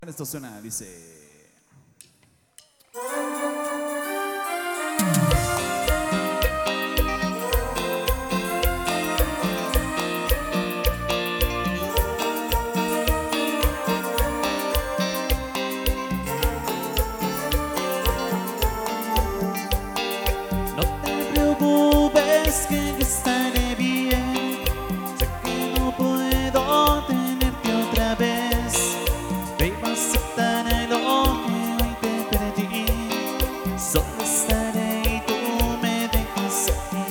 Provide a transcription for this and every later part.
Esto suena, dice... No te preocupes que estaré bien. Sé que no puedo tenerte otra vez. Debo aceptar lo que hoy te perdí. Solo estaré y tú me dejas aquí.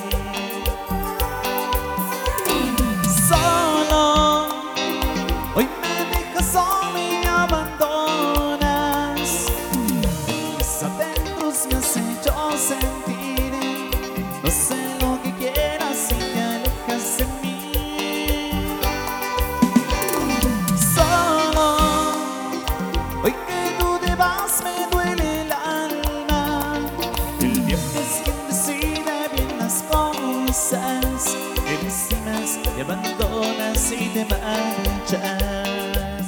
Solo, hoy me dejas solo y me abandonas. Mis adentros me has hecho sentir. No sé lo que quieras si te alejas de mí. Solo, hoy que tú te vas me duele el alma. El tiempo es quien decide bien las cosas. Te lastimas, te abandonas y te marchas.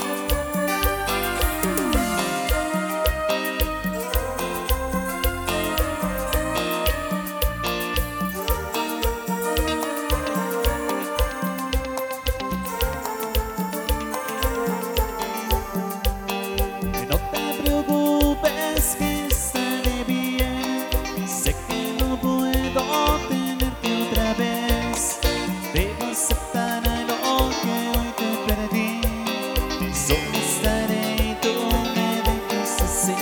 No te preocupes que estaré bien. Sé que no puedo tenerte otra vez. Debo aceptar lo que hoy te perdí. Solo estaré y tú me dejas así.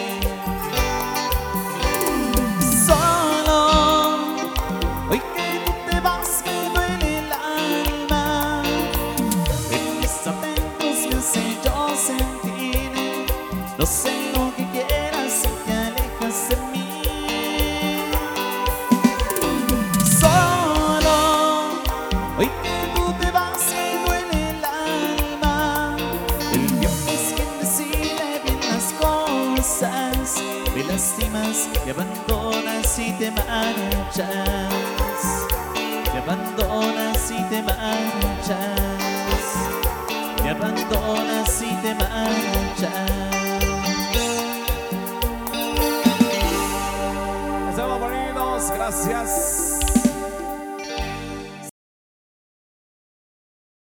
Solo, hoy que tú te vas me duele el alma. En mis adentros me has hecho sentir. No sé lo que quieras si te alejas de mí. Solo, hoy que tú te vas me duele el alma. El tiempo es quien decide bien las cosas. Me lastimas, te abandonas y te marchas. Te abandonas y te marchas. Te abandonas y te marchas. Estamos bonitos, gracias.